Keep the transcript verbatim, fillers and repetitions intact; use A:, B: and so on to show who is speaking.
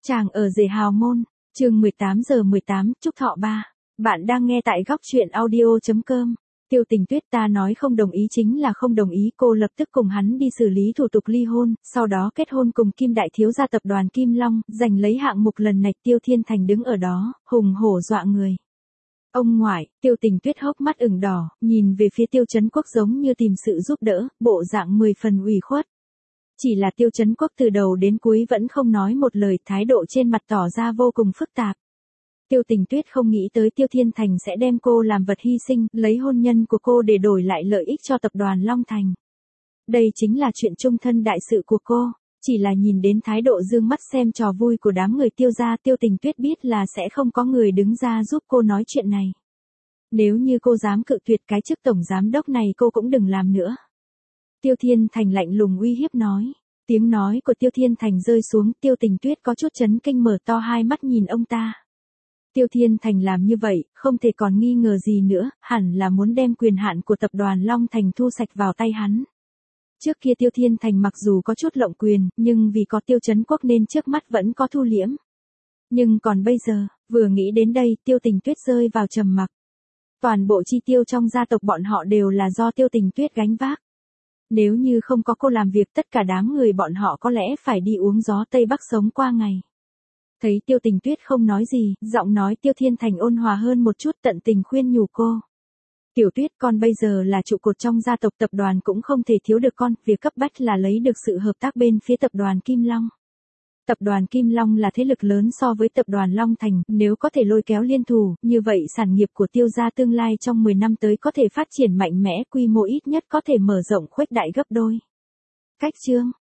A: Chàng ở rể hào môn, chương mười tám giờ mười tám, Trúc Thọ ba. Bạn đang nghe tại góc truyện audio chấm com. Tiêu Tình Tuyết ta nói không đồng ý chính là không đồng ý, cô lập tức cùng hắn đi xử lý thủ tục ly hôn, sau đó kết hôn cùng Kim Đại Thiếu gia tập đoàn Kim Long, giành lấy hạng mục lần này. Tiêu Thiên Thành đứng ở đó, hùng hổ dọa người. Ông ngoại, Tiêu Tình Tuyết hốc mắt ửng đỏ, nhìn về phía Tiêu Chấn Quốc giống như tìm sự giúp đỡ, bộ dạng mười phần ủy khuất. Chỉ là Tiêu Chấn Quốc từ đầu đến cuối vẫn không nói một lời, thái độ trên mặt tỏ ra vô cùng phức tạp. Tiêu Tình Tuyết không nghĩ tới Tiêu Thiên Thành sẽ đem cô làm vật hy sinh, lấy hôn nhân của cô để đổi lại lợi ích cho tập đoàn Long Thành. Đây chính là chuyện chung thân đại sự của cô, chỉ là nhìn đến thái độ dương mắt xem trò vui của đám người Tiêu gia, Tiêu Tình Tuyết biết là sẽ không có người đứng ra giúp cô nói chuyện này. Nếu như cô dám cự tuyệt cái chức tổng giám đốc này cô cũng đừng làm nữa. Tiêu Thiên Thành lạnh lùng uy hiếp nói. Tiếng nói của Tiêu Thiên Thành rơi xuống, Tiêu Tình Tuyết có chút chấn kinh mở to hai mắt nhìn ông ta. Tiêu Thiên Thành làm như vậy, không thể còn nghi ngờ gì nữa, hẳn là muốn đem quyền hạn của tập đoàn Long Thành thu sạch vào tay hắn. Trước kia Tiêu Thiên Thành mặc dù có chút lộng quyền, nhưng vì có Tiêu Chấn Quốc nên trước mắt vẫn có thu liễm. Nhưng còn bây giờ, vừa nghĩ đến đây, Tiêu Tình Tuyết rơi vào trầm mặc. Toàn bộ chi tiêu trong gia tộc bọn họ đều là do Tiêu Tình Tuyết gánh vác. Nếu như không có cô làm việc, tất cả đám người bọn họ có lẽ phải đi uống gió Tây Bắc sống qua ngày. Thấy Tiêu Tình Tuyết không nói gì, giọng nói Tiêu Thiên Thành ôn hòa hơn một chút, tận tình khuyên nhủ cô. Tiểu Tuyết, con bây giờ là trụ cột trong gia tộc, tập đoàn cũng không thể thiếu được con, việc cấp bách là lấy được sự hợp tác bên phía tập đoàn Kim Long. Tập đoàn Kim Long là thế lực lớn so với tập đoàn Long Thành, nếu có thể lôi kéo liên thủ, như vậy sản nghiệp của Tiêu gia tương lai trong mười năm tới có thể phát triển mạnh mẽ, quy mô ít nhất có thể mở rộng khuếch đại gấp đôi. Cách chương,